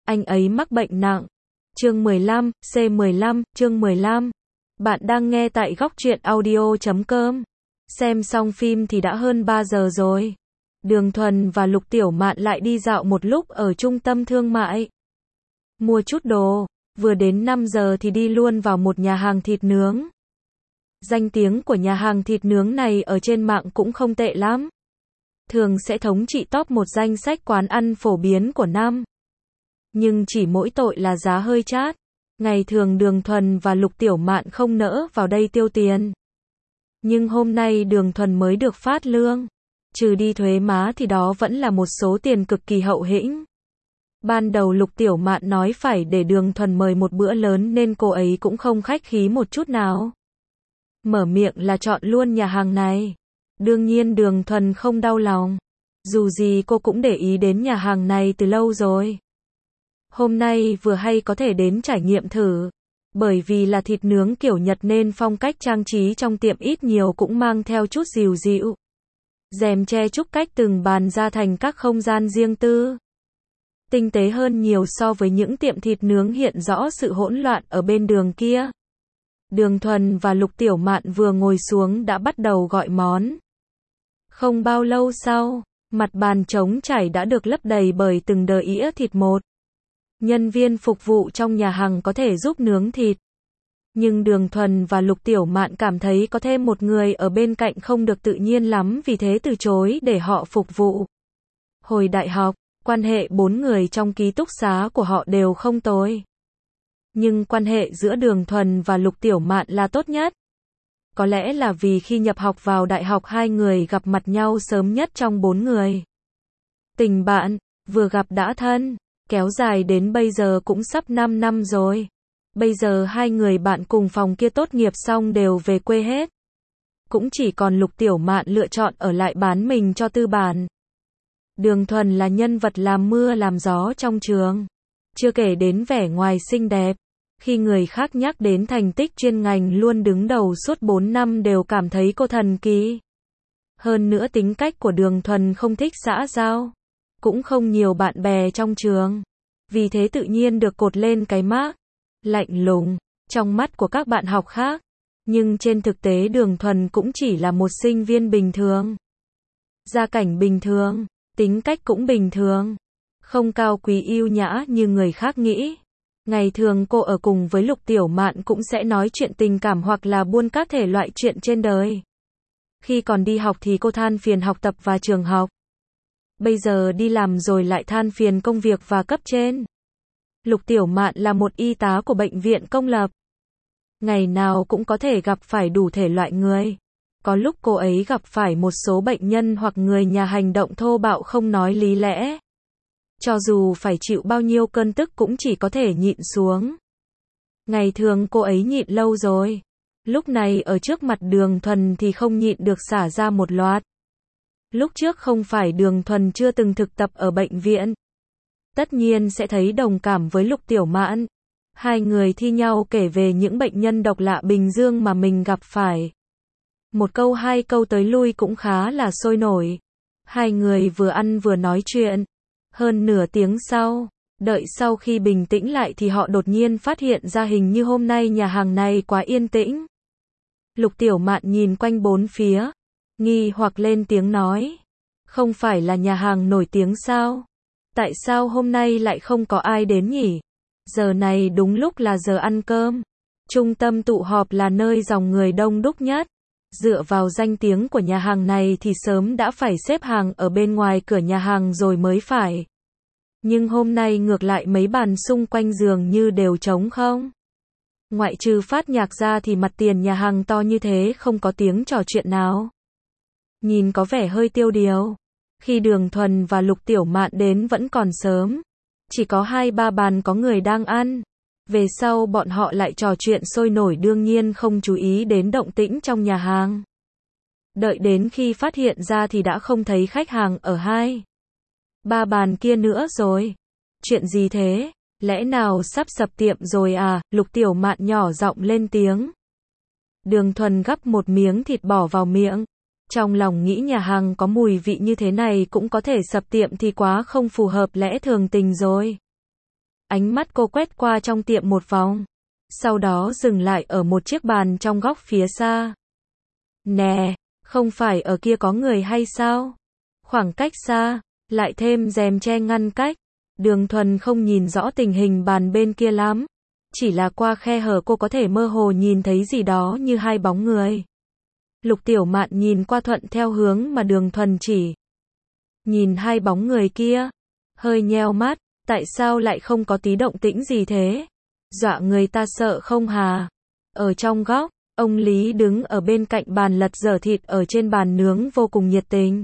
anh ấy mắc bệnh nặng. Chương 15, C15, chương 15. Bạn đang nghe tại góc truyện audio.com. Xem xong phim thì đã hơn 3 giờ rồi. Đường Thuần và Lục Tiểu Mạn lại đi dạo một lúc ở trung tâm thương mại. Mua chút đồ, vừa đến 5 giờ thì đi luôn vào một nhà hàng thịt nướng. Danh tiếng của nhà hàng thịt nướng này ở trên mạng cũng không tệ lắm. Thường sẽ thống trị top một danh sách quán ăn phổ biến của năm. Nhưng chỉ mỗi tội là giá hơi chát. Ngày thường Đường Thuần và Lục Tiểu Mạn không nỡ vào đây tiêu tiền. Nhưng hôm nay Đường Thuần mới được phát lương. Trừ đi thuế má thì đó vẫn là một số tiền cực kỳ hậu hĩnh. Ban đầu Lục Tiểu Mạn nói phải để Đường Thuần mời một bữa lớn nên cô ấy cũng không khách khí một chút nào. Mở miệng là chọn luôn nhà hàng này. Đương nhiên Đường Thuần không đau lòng. Dù gì cô cũng để ý đến nhà hàng này từ lâu rồi. Hôm nay vừa hay có thể đến trải nghiệm thử. Bởi vì là thịt nướng kiểu Nhật nên phong cách trang trí trong tiệm ít nhiều cũng mang theo chút dịu dịu. Rèm che trúc cách từng bàn ra thành các không gian riêng tư. Tinh tế hơn nhiều so với những tiệm thịt nướng hiện rõ sự hỗn loạn ở bên đường kia. Đường Thuần và Lục Tiểu Mạn vừa ngồi xuống đã bắt đầu gọi món. Không bao lâu sau, mặt bàn trống trải đã được lấp đầy bởi từng đĩa thịt một. Nhân viên phục vụ trong nhà hàng có thể giúp nướng thịt. Nhưng Đường Thuần và Lục Tiểu Mạn cảm thấy có thêm một người ở bên cạnh không được tự nhiên lắm vì thế từ chối để họ phục vụ. Hồi đại học, quan hệ 4 người trong ký túc xá của họ đều không tồi. Nhưng quan hệ giữa Đường Thuần và Lục Tiểu Mạn là tốt nhất. Có lẽ là vì khi nhập học vào đại học hai người gặp mặt nhau sớm nhất trong 4 người. Tình bạn, vừa gặp đã thân, kéo dài đến bây giờ cũng sắp 5 năm rồi. Bây giờ hai người bạn cùng phòng kia tốt nghiệp xong đều về quê hết. Cũng chỉ còn Lục Tiểu Mạn lựa chọn ở lại bán mình cho tư bản. Đường Thuần là nhân vật làm mưa làm gió trong trường. Chưa kể đến vẻ ngoài xinh đẹp. Khi người khác nhắc đến thành tích chuyên ngành luôn đứng đầu suốt 4 năm đều cảm thấy cô thần kỳ. Hơn nữa tính cách của Đường Thuần không thích xã giao. Cũng không nhiều bạn bè trong trường. Vì thế tự nhiên được cột lên cái mác lạnh lùng trong mắt của các bạn học khác. Nhưng trên thực tế Đường Thuần cũng chỉ là một sinh viên bình thường. Gia cảnh bình thường, tính cách cũng bình thường. Không cao quý yêu nhã như người khác nghĩ. Ngày thường cô ở cùng với Lục Tiểu Mạn cũng sẽ nói chuyện tình cảm hoặc là buôn các thể loại chuyện trên đời. Khi còn đi học thì cô than phiền học tập và trường học. Bây giờ đi làm rồi lại than phiền công việc và cấp trên. Lục Tiểu Mạn là một y tá của bệnh viện công lập. Ngày nào cũng có thể gặp phải đủ thể loại người. Có lúc cô ấy gặp phải một số bệnh nhân hoặc người nhà hành động thô bạo không nói lý lẽ. Cho dù phải chịu bao nhiêu cơn tức cũng chỉ có thể nhịn xuống. Ngày thường cô ấy nhịn lâu rồi. Lúc này ở trước mặt Đường Thuần thì không nhịn được xả ra một loạt. Lúc trước không phải Đường Thuần chưa từng thực tập ở bệnh viện. Tất nhiên sẽ thấy đồng cảm với Lục Tiểu Mạn. Hai người thi nhau kể về những bệnh nhân độc lạ Bình Dương mà mình gặp phải. Một câu hai câu tới lui cũng khá là sôi nổi. Hai người vừa ăn vừa nói chuyện. Hơn nửa tiếng sau, đợi sau khi bình tĩnh lại thì họ đột nhiên phát hiện ra hình như hôm nay nhà hàng này quá yên tĩnh. Lục Tiểu Mạn nhìn quanh bốn phía, nghi hoặc lên tiếng nói. Không phải là nhà hàng nổi tiếng sao? Tại sao hôm nay lại không có ai đến nhỉ? Giờ này đúng lúc là giờ ăn cơm. Trung tâm tụ họp là nơi dòng người đông đúc nhất. Dựa vào danh tiếng của nhà hàng này thì sớm đã phải xếp hàng ở bên ngoài cửa nhà hàng rồi mới phải. Nhưng hôm nay ngược lại mấy bàn xung quanh dường như đều trống không. Ngoại trừ phát nhạc ra thì mặt tiền nhà hàng to như thế không có tiếng trò chuyện nào. Nhìn có vẻ hơi tiêu điều. Khi Đường Thuần và Lục Tiểu Mạn đến vẫn còn sớm. Chỉ có 2-3 bàn có người đang ăn. Về sau bọn họ lại trò chuyện sôi nổi đương nhiên không chú ý đến động tĩnh trong nhà hàng. Đợi đến khi phát hiện ra thì đã không thấy khách hàng ở 2-3 bàn kia nữa rồi. Chuyện gì thế? Lẽ nào sắp sập tiệm rồi à? Lục Tiểu Mạn nhỏ giọng lên tiếng. Đường Thuần gắp một miếng thịt bỏ vào miệng. Trong lòng nghĩ nhà hàng có mùi vị như thế này cũng có thể sập tiệm thì quá không phù hợp lẽ thường tình rồi. Ánh mắt cô quét qua trong tiệm một vòng. Sau đó dừng lại ở một chiếc bàn trong góc phía xa. Nè, không phải ở kia có người hay sao? Khoảng cách xa, lại thêm rèm che ngăn cách. Đường Thuần không nhìn rõ tình hình bàn bên kia lắm. Chỉ là qua khe hở cô có thể mơ hồ nhìn thấy gì đó như hai bóng người. Lục Tiểu Mạn nhìn qua thuận theo hướng mà Đường Thuần chỉ. Nhìn hai bóng người kia, hơi nheo mắt, tại sao lại không có tí động tĩnh gì thế? Dọa người ta sợ không hà? Ở trong góc, ông Lý đứng ở bên cạnh bàn lật dở thịt ở trên bàn nướng vô cùng nhiệt tình.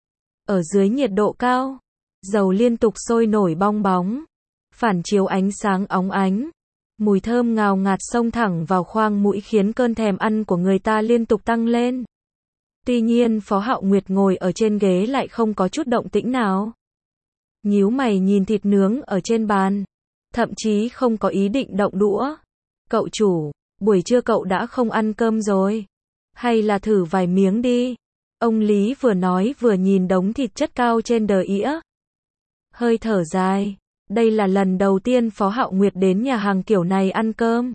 Ở dưới nhiệt độ cao, dầu liên tục sôi nổi bong bóng, phản chiếu ánh sáng óng ánh. Mùi thơm ngào ngạt xông thẳng vào khoang mũi khiến cơn thèm ăn của người ta liên tục tăng lên. Tuy nhiên Phó Hạo Nguyệt ngồi ở trên ghế lại không có chút động tĩnh nào. Nhíu mày nhìn thịt nướng ở trên bàn, thậm chí không có ý định động đũa. Cậu chủ, buổi trưa cậu đã không ăn cơm rồi. Hay là thử vài miếng đi. Ông Lý vừa nói vừa nhìn đống thịt chất cao trên đờ ĩa. Hơi thở dài. Đây là lần đầu tiên Phó Hạo Nguyệt đến nhà hàng kiểu này ăn cơm.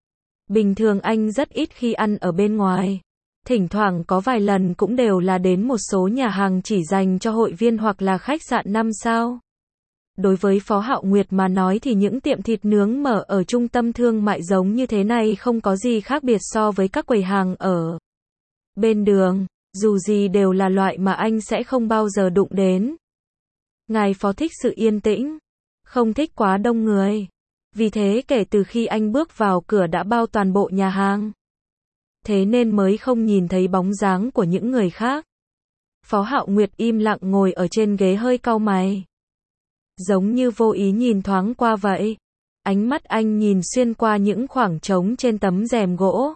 Bình thường anh rất ít khi ăn ở bên ngoài. Thỉnh thoảng có vài lần cũng đều là đến một số nhà hàng chỉ dành cho hội viên hoặc là khách sạn 5 sao. Đối với Phó Hạo Nguyệt mà nói thì những tiệm thịt nướng mở ở trung tâm thương mại giống như thế này không có gì khác biệt so với các quầy hàng ở bên đường, dù gì đều là loại mà anh sẽ không bao giờ đụng đến. Ngài Phó thích sự yên tĩnh, không thích quá đông người. Vì thế kể từ khi anh bước vào cửa đã bao toàn bộ nhà hàng. Thế nên mới không nhìn thấy bóng dáng của những người khác. Phó Hạo Nguyệt im lặng ngồi ở trên ghế hơi cau mày. Giống như vô ý nhìn thoáng qua vậy. Ánh mắt anh nhìn xuyên qua những khoảng trống trên tấm rèm gỗ.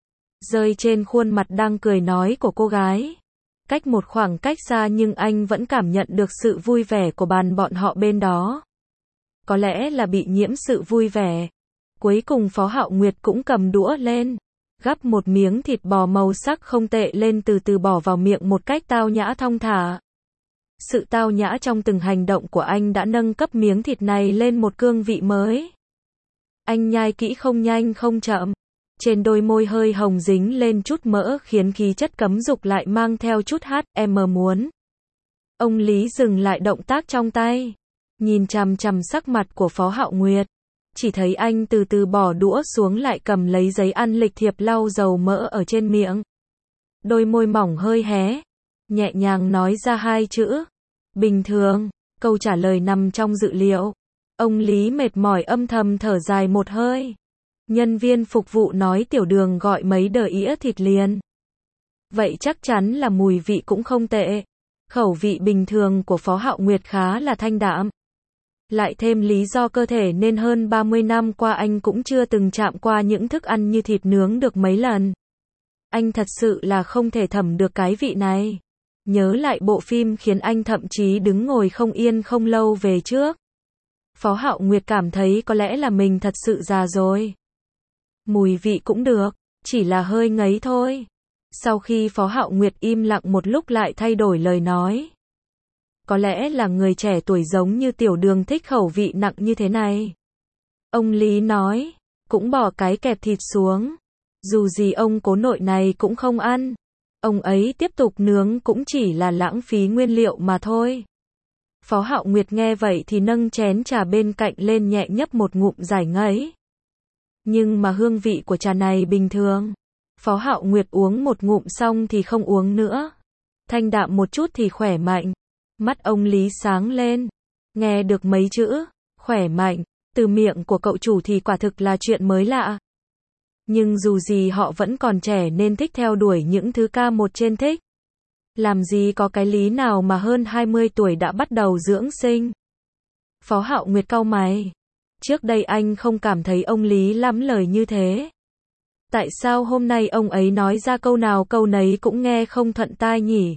Rơi trên khuôn mặt đang cười nói của cô gái. Cách một khoảng cách xa nhưng anh vẫn cảm nhận được sự vui vẻ của bọn họ bên đó. Có lẽ là bị nhiễm sự vui vẻ. Cuối cùng Phó Hạo Nguyệt cũng cầm đũa lên. Gắp một miếng thịt bò màu sắc không tệ lên từ từ bỏ vào miệng một cách tao nhã thong thả. Sự tao nhã trong từng hành động của anh đã nâng cấp miếng thịt này lên một cương vị mới. Anh nhai kỹ không nhanh không chậm. Trên đôi môi hơi hồng dính lên chút mỡ khiến khí chất cấm dục lại mang theo chút HM muốn. Ông Lý dừng lại động tác trong tay. Nhìn chằm chằm sắc mặt của Phó Hạo Nguyệt. Chỉ thấy anh từ từ bỏ đũa xuống lại cầm lấy giấy ăn lịch thiệp lau dầu mỡ ở trên miệng. Đôi môi mỏng hơi hé. Nhẹ nhàng nói ra hai chữ. Bình thường. Câu trả lời nằm trong dự liệu. Ông Lý mệt mỏi âm thầm thở dài một hơi. Nhân viên phục vụ nói tiểu Đường gọi mấy đờ ĩa thịt liền. Vậy chắc chắn là mùi vị cũng không tệ. Khẩu vị bình thường của Phó Hạo Nguyệt khá là thanh đạm. Lại thêm lý do cơ thể nên hơn 30 năm qua anh cũng chưa từng chạm qua những thức ăn như thịt nướng được mấy lần. Anh thật sự là không thể thẩm được cái vị này. Nhớ lại bộ phim khiến anh thậm chí đứng ngồi không yên không lâu về trước. Phó Hạo Nguyệt cảm thấy có lẽ là mình thật sự già rồi. Mùi vị cũng được, chỉ là hơi ngấy thôi. Sau khi Phó Hạo Nguyệt im lặng một lúc lại thay đổi lời nói. Có lẽ là người trẻ tuổi giống như tiểu Đường thích khẩu vị nặng như thế này. Ông Lý nói, cũng bỏ cái kẹp thịt xuống. Dù gì ông cố nội này cũng không ăn. Ông ấy tiếp tục nướng cũng chỉ là lãng phí nguyên liệu mà thôi. Phó Hạo Nguyệt nghe vậy thì nâng chén trà bên cạnh lên nhẹ nhấp một ngụm giải ngấy. Nhưng mà hương vị của trà này bình thường. Phó Hạo Nguyệt uống một ngụm xong thì không uống nữa. Thanh đạm một chút thì khỏe mạnh. Mắt ông Lý sáng lên. Nghe được mấy chữ, khỏe mạnh, từ miệng của cậu chủ thì quả thực là chuyện mới lạ. Nhưng dù gì họ vẫn còn trẻ nên thích theo đuổi những thứ ca một trên thích. Làm gì có cái lý nào mà hơn 20 tuổi đã bắt đầu dưỡng sinh. Phó Hạo Nguyệt cau mày. Trước đây anh không cảm thấy ông Lý lắm lời như thế. Tại sao hôm nay ông ấy nói ra câu nào câu nấy cũng nghe không thuận tai nhỉ?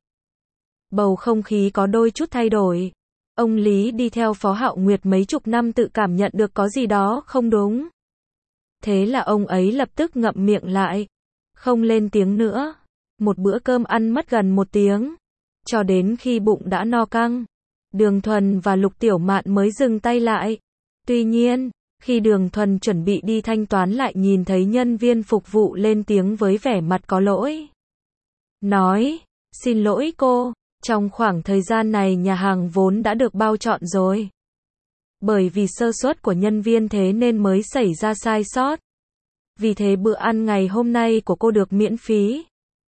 Bầu không khí có đôi chút thay đổi. Ông Lý đi theo Phó Hạo Nguyệt mấy chục năm tự cảm nhận được có gì đó không đúng. Thế là ông ấy lập tức ngậm miệng lại. Không lên tiếng nữa. Một bữa cơm ăn mất gần 1 tiếng. Cho đến khi bụng đã no căng. Đường Thuần và Lục Tiểu Mạn mới dừng tay lại. Tuy nhiên, khi Đường Thuần chuẩn bị đi thanh toán lại nhìn thấy nhân viên phục vụ lên tiếng với vẻ mặt có lỗi. Nói, xin lỗi cô, trong khoảng thời gian này nhà hàng vốn đã được bao trọn rồi. Bởi vì sơ suất của nhân viên thế nên mới xảy ra sai sót. Vì thế bữa ăn ngày hôm nay của cô được miễn phí.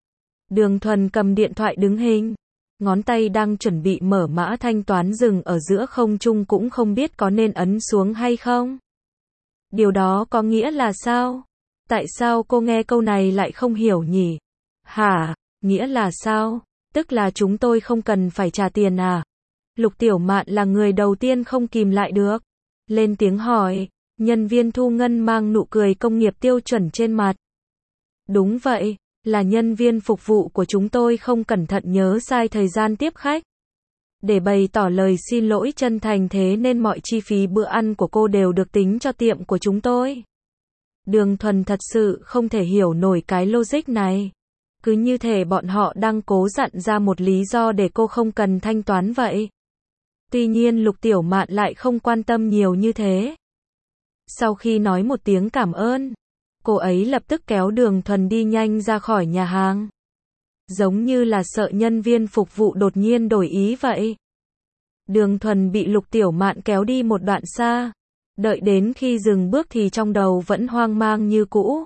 Đường Thuần cầm điện thoại đứng hình. Ngón tay đang chuẩn bị mở mã thanh toán dừng ở giữa không trung cũng không biết có nên ấn xuống hay không. Điều đó có nghĩa là sao? Tại sao cô nghe câu này lại không hiểu nhỉ? Hả? Nghĩa là sao? Tức là chúng tôi không cần phải trả tiền à? Lục Tiểu Mạn là người đầu tiên không kìm lại được. Lên tiếng hỏi, nhân viên thu ngân mang nụ cười công nghiệp tiêu chuẩn trên mặt. Đúng vậy, là nhân viên phục vụ của chúng tôi không cẩn thận nhớ sai thời gian tiếp khách. Để bày tỏ lời xin lỗi chân thành thế nên mọi chi phí bữa ăn của cô đều được tính cho tiệm của chúng tôi. Đường Thuần thật sự không thể hiểu nổi cái logic này. Cứ như thể bọn họ đang cố dặn ra một lý do để cô không cần thanh toán vậy. Tuy nhiên Lục Tiểu Mạn lại không quan tâm nhiều như thế. Sau khi nói một tiếng cảm ơn, cô ấy lập tức kéo Đường Thuần đi nhanh ra khỏi nhà hàng. Giống như là sợ nhân viên phục vụ đột nhiên đổi ý vậy. Đường Thuần bị Lục Tiểu Mạn kéo đi một đoạn xa. Đợi đến khi dừng bước thì trong đầu vẫn hoang mang như cũ.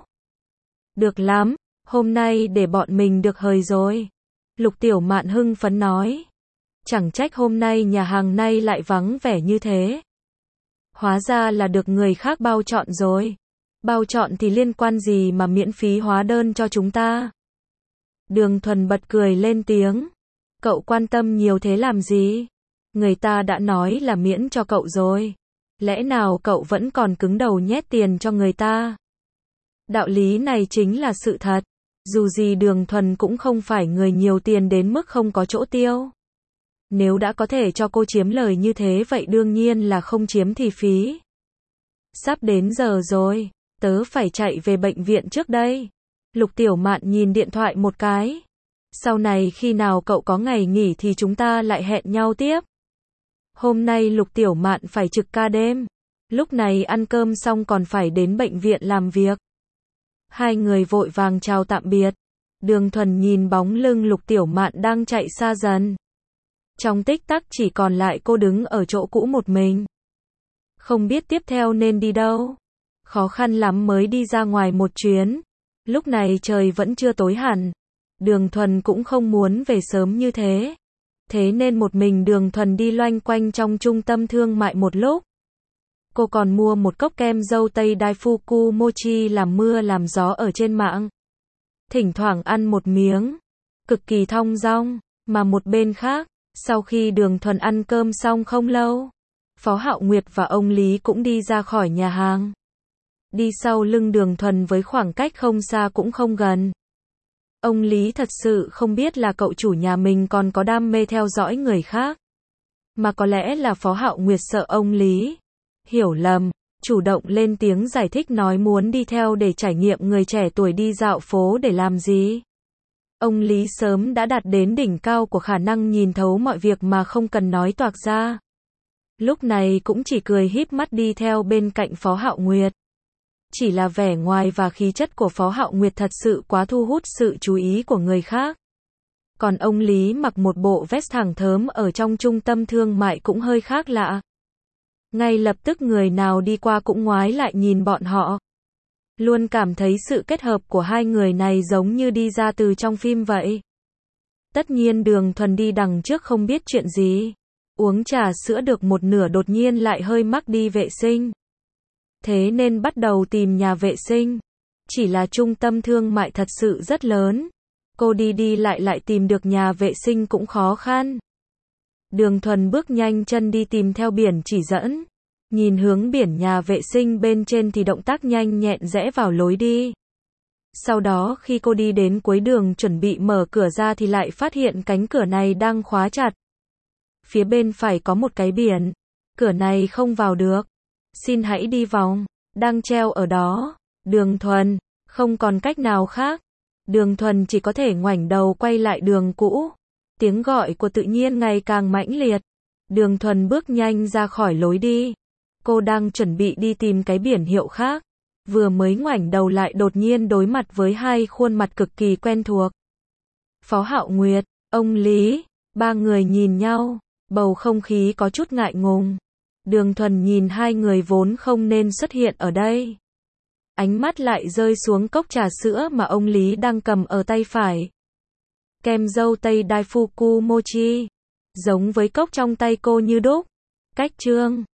Được lắm, hôm nay để bọn mình được hời rồi. Lục Tiểu Mạn hưng phấn nói. Chẳng trách hôm nay nhà hàng nay lại vắng vẻ như thế. Hóa ra là được người khác bao trọn rồi. Bao trọn thì liên quan gì mà miễn phí hóa đơn cho chúng ta? Đường Thuần bật cười lên tiếng. Cậu quan tâm nhiều thế làm gì? Người ta đã nói là miễn cho cậu rồi. Lẽ nào cậu vẫn còn cứng đầu nhét tiền cho người ta? Đạo lý này chính là sự thật. Dù gì Đường Thuần cũng không phải người nhiều tiền đến mức không có chỗ tiêu. Nếu đã có thể cho cô chiếm lời như thế vậy đương nhiên là không chiếm thì phí. Sắp đến giờ rồi, tớ phải chạy về bệnh viện trước đây. Lục Tiểu Mạn nhìn điện thoại một cái. Sau này khi nào cậu có ngày nghỉ thì chúng ta lại hẹn nhau tiếp. Hôm nay Lục Tiểu Mạn phải trực ca đêm. Lúc này ăn cơm xong còn phải đến bệnh viện làm việc. Hai người vội vàng chào tạm biệt. Đường Thuần nhìn bóng lưng Lục Tiểu Mạn đang chạy xa dần. Trong tích tắc chỉ còn lại cô đứng ở chỗ cũ một mình. Không biết tiếp theo nên đi đâu. Khó khăn lắm mới đi ra ngoài một chuyến. Lúc này trời vẫn chưa tối hẳn. Đường Thuần cũng không muốn về sớm như thế. Thế nên một mình Đường Thuần đi loanh quanh trong trung tâm thương mại một lúc. Cô còn mua một cốc kem dâu tây Daifuku Mochi làm mưa làm gió ở trên mạng. Thỉnh thoảng ăn một miếng. Cực kỳ thong dong. Mà một bên khác, sau khi Đường Thuần ăn cơm xong không lâu, Phó Hạo Nguyệt và ông Lý cũng đi ra khỏi nhà hàng. Đi sau lưng Đường Thuần với khoảng cách không xa cũng không gần. Ông Lý thật sự không biết là cậu chủ nhà mình còn có đam mê theo dõi người khác. Mà có lẽ là Phó Hạo Nguyệt sợ ông Lý hiểu lầm, chủ động lên tiếng giải thích nói muốn đi theo để trải nghiệm người trẻ tuổi đi dạo phố để làm gì. Ông Lý sớm đã đạt đến đỉnh cao của khả năng nhìn thấu mọi việc mà không cần nói toạc ra. Lúc này cũng chỉ cười híp mắt đi theo bên cạnh Phó Hạo Nguyệt. Chỉ là vẻ ngoài và khí chất của Phó Hạo Nguyệt thật sự quá thu hút sự chú ý của người khác. Còn ông Lý mặc một bộ vest thẳng thớm ở trong trung tâm thương mại cũng hơi khác lạ. Ngay lập tức người nào đi qua cũng ngoái lại nhìn bọn họ. Luôn cảm thấy sự kết hợp của hai người này giống như đi ra từ trong phim vậy. Tất nhiên Đường Thuần đi đằng trước không biết chuyện gì. Uống trà sữa được một nửa đột nhiên lại hơi mắc đi vệ sinh. Thế nên bắt đầu tìm nhà vệ sinh. Chỉ là trung tâm thương mại thật sự rất lớn. Cô đi lại tìm được nhà vệ sinh cũng khó khăn. Đường Thuần bước nhanh chân đi tìm theo biển chỉ dẫn. Nhìn hướng biển nhà vệ sinh bên trên thì động tác nhanh nhẹn rẽ vào lối đi. Sau đó khi cô đi đến cuối đường chuẩn bị mở cửa ra thì lại phát hiện cánh cửa này đang khóa chặt. Phía bên phải có một cái biển. Cửa này không vào được. Xin hãy đi vòng. Đang treo ở đó. Đường Thuần, không còn cách nào khác. Đường Thuần chỉ có thể ngoảnh đầu quay lại đường cũ. Tiếng gọi của tự nhiên ngày càng mãnh liệt. Đường Thuần bước nhanh ra khỏi lối đi. Cô đang chuẩn bị đi tìm cái biển hiệu khác. Vừa mới ngoảnh đầu lại đột nhiên đối mặt với hai khuôn mặt cực kỳ quen thuộc. Phó Hạo Nguyệt, ông Lý, ba người nhìn nhau, bầu không khí có chút ngại ngùng. Đường Thuần nhìn hai người vốn không nên xuất hiện ở đây. Ánh mắt lại rơi xuống cốc trà sữa mà ông Lý đang cầm ở tay phải. Kem dâu tây Daifuku Mochi, giống với cốc trong tay cô như đúc. Cách trương,